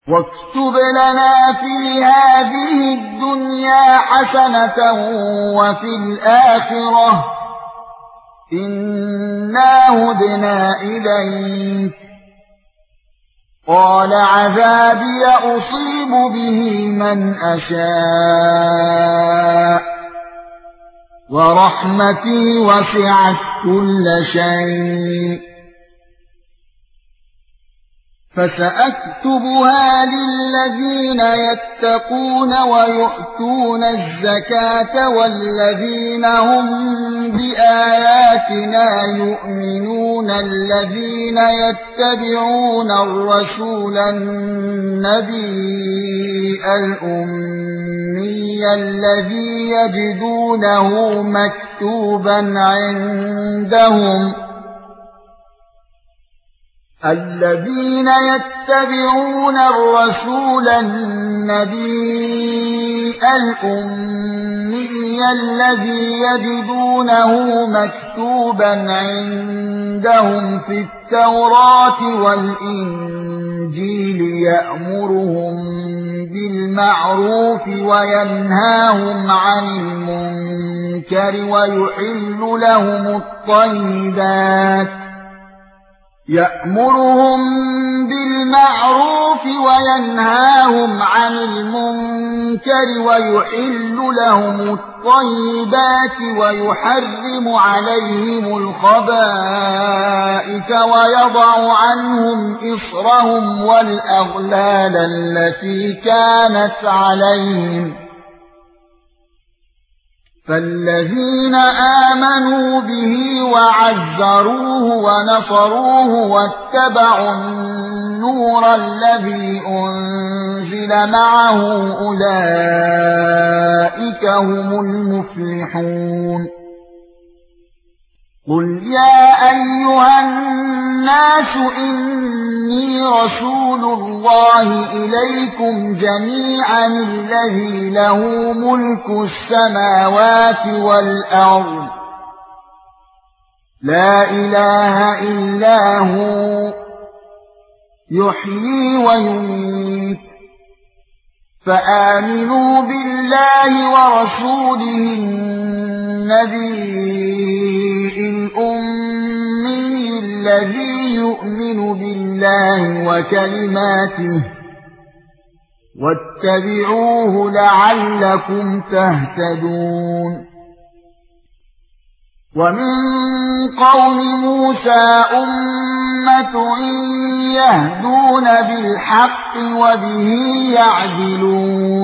واكتب لنا في هذه الدنيا حسنة وفي الآخرة إنا هدنا إليك. قال عذابي أصيب به من أشاء ورحمتي وسعت كل شيء فسأكتبها للذين يتقون ويؤتون الزكاة والذين هم بآياتنا يؤمنون الذين يتبعون الرسول النبي الأمي الذي يجدونه مكتوبا عندهم الذين يتبعون الرسول النبي الأمي الذي يجدونه مكتوبا عندهم في التوراة والإنجيل يأمرهم بالمعروف وينهاهم عن المنكر يأمرهم بالمعروف وينهاهم عن المنكر ويحل لهم الطيبات ويحرم عليهم الخبائث ويضع عنهم إصرهم والأغلال التي كانت عليهم فالذين آمنوا به وعزروه ونصروه واتبعوا النور الذي أنزل معه أولئك هم المفلحون. قل يا أيها الناس إني رسول الله إليكم جميعا الذي له ملك السماوات والأرض لا إله إلا هو يحيي ويميت فآمنوا بالله ورسوله النبي الأمي الذي يؤمن بالله وكلماته واتبعوه لعلكم تهتدون. ومن قوم موسى أمة يهدون بالحق وبه يعدلون.